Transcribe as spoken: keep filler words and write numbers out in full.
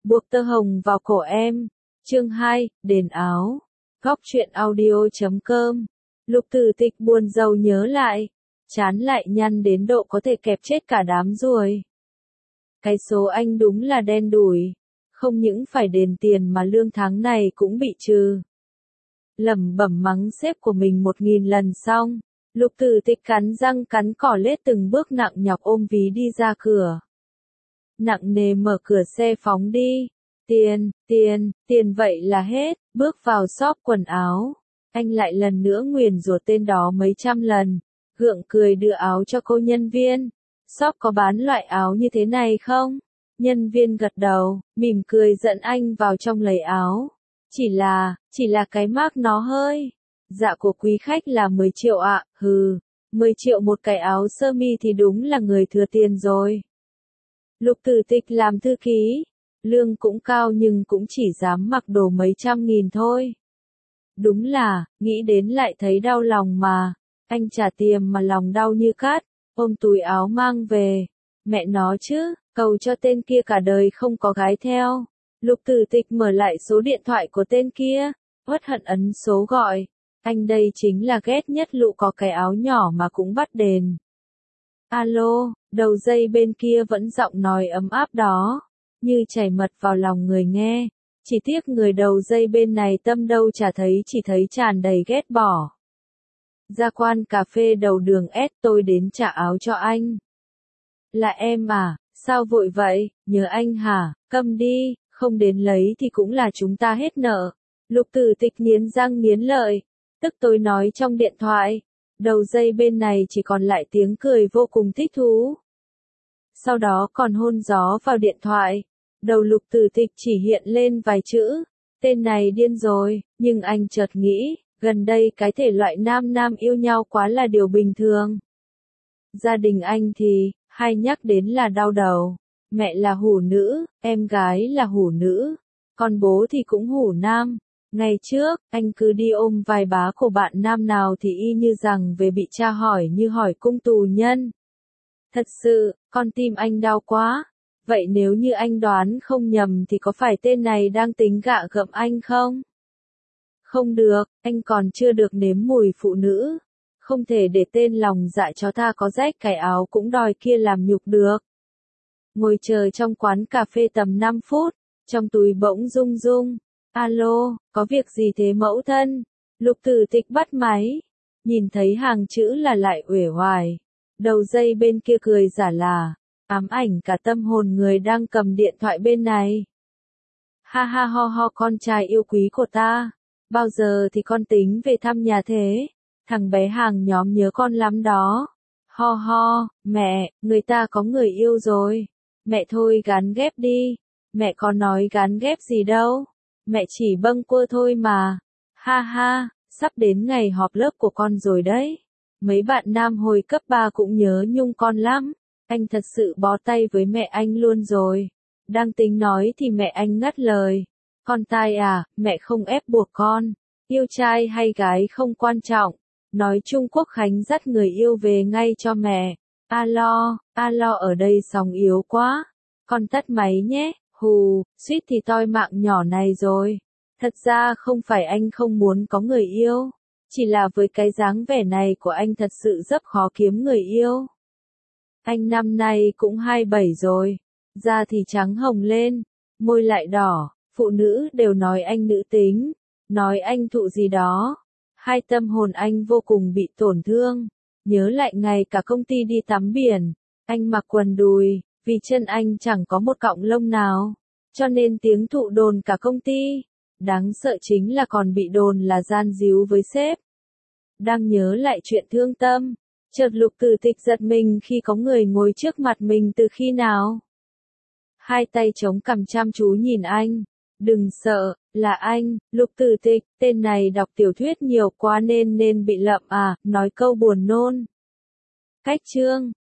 Buộc tơ hồng vào cổ em. Chương hai, đền áo. Góc truyện audio chấm com. Lục Tử Tịch buồn rầu nhớ lại, chán lại nhăn đến độ có thể kẹp chết cả đám ruồi. Cái số anh đúng là đen đủi, không những phải đền tiền mà lương tháng này cũng bị trừ. Lẩm bẩm mắng sếp của mình một nghìn lần xong, Lục Tử Tịch cắn răng cắn cỏ lết từng bước nặng nhọc ôm ví đi ra cửa. Nặng nề mở cửa xe phóng đi. Tiền, tiền, tiền vậy là hết. Bước vào shop quần áo, anh lại lần nữa nguyền rủa tên đó mấy trăm lần, gượng cười đưa áo cho cô nhân viên. Shop có bán loại áo như thế này không? Nhân viên gật đầu, mỉm cười dẫn anh vào trong lấy áo. Chỉ là, chỉ là cái mác nó hơi. Dạ của quý khách là mười triệu ạ, à, hừ, mười triệu một cái áo sơ mi thì đúng là người thừa tiền rồi. Lục Tử Tịch làm thư ký, lương cũng cao nhưng cũng chỉ dám mặc đồ mấy trăm nghìn thôi. Đúng là, nghĩ đến lại thấy đau lòng mà, anh trả tiền mà lòng đau như cát, ôm túi áo mang về. Mẹ nó chứ, cầu cho tên kia cả đời không có gái theo. Lục Tử Tịch mở lại số điện thoại của tên kia, uất hận ấn số gọi. Anh đây chính là ghét nhất lũ có cái áo nhỏ mà cũng bắt đền. Alo, đầu dây bên kia vẫn giọng nói ấm áp đó, như chảy mật vào lòng người nghe. Chỉ tiếc người đầu dây bên này tâm đâu chả thấy, chỉ thấy tràn đầy ghét bỏ. Ra quán cà phê đầu đường S, tôi đến trả áo cho anh. Là em à, sao vội vậy, nhớ anh hả, câm đi, không đến lấy thì cũng là chúng ta hết nợ. Lục Tử Tịch nghiến răng nghiến lợi, tức tôi nói trong điện thoại. Đầu dây bên này chỉ còn lại tiếng cười vô cùng thích thú. Sau đó còn hôn gió vào điện thoại. Đầu Lục Tử Tịch chỉ hiện lên vài chữ, tên này điên rồi, nhưng anh chợt nghĩ, gần đây cái thể loại nam nam yêu nhau quá là điều bình thường. Gia đình anh thì, hay nhắc đến là đau đầu, mẹ là hủ nữ, em gái là hủ nữ, còn bố thì cũng hủ nam. Ngày trước, anh cứ đi ôm vài bá của bạn nam nào thì y như rằng về bị tra hỏi như hỏi cung tù nhân. Thật sự, con tim anh đau quá. Vậy nếu như anh đoán không nhầm thì có phải tên này đang tính gạ gẫm anh không? Không được, anh còn chưa được nếm mùi phụ nữ. Không thể để tên lòng dạ chó tha có rách cái áo cũng đòi kia làm nhục được. Ngồi chờ trong quán cà phê tầm năm phút, trong túi bỗng rung rung. Alo, có việc gì thế mẫu thân? Lục Tử Tịch bắt máy, nhìn thấy hàng chữ là lại uể oải. Đầu dây bên kia cười giả là, ám ảnh cả tâm hồn người đang cầm điện thoại bên này. Ha ha ho ho, con trai yêu quý của ta, bao giờ thì con tính về thăm nhà thế? Thằng bé hàng nhóm nhớ con lắm đó. Ho ho, mẹ, người ta có người yêu rồi. Mẹ thôi gán ghép đi. Mẹ có nói gán ghép gì đâu. Mẹ chỉ bâng quơ thôi mà. Ha ha, sắp đến ngày họp lớp của con rồi đấy. Mấy bạn nam hồi cấp ba cũng nhớ nhung con lắm. Anh thật sự bó tay với mẹ anh luôn rồi. Đang tính nói thì mẹ anh ngắt lời. Con tai à, mẹ không ép buộc con. Yêu trai hay gái không quan trọng. Nói chung Quốc Khánh dắt người yêu về ngay cho mẹ. Alo, alo, ở đây sóng yếu quá. Con tắt máy nhé. Hù, suýt thì toi mạng nhỏ này rồi. Thật ra không phải anh không muốn có người yêu. Chỉ là với cái dáng vẻ này của anh thật sự rất khó kiếm người yêu. Anh năm nay cũng hai mươi bảy rồi. Da thì trắng hồng lên. Môi lại đỏ. Phụ nữ đều nói anh nữ tính. Nói anh thụ gì đó. Hai tâm hồn anh vô cùng bị tổn thương. Nhớ lại ngày cả công ty đi tắm biển. Anh mặc quần đùi. Vì chân anh chẳng có một cọng lông nào. Cho nên tiếng thụ đồn cả công ty. Đáng sợ chính là còn bị đồn là gian díu với sếp. Đang nhớ lại chuyện thương tâm. Chợt Lục Tử Tịch giật mình khi có người ngồi trước mặt mình từ khi nào. Hai tay chống cằm chăm chú nhìn anh. Đừng sợ, là anh, Lục Tử Tịch, tên này đọc tiểu thuyết nhiều quá nên nên bị lậm à, nói câu buồn nôn. Cách chương.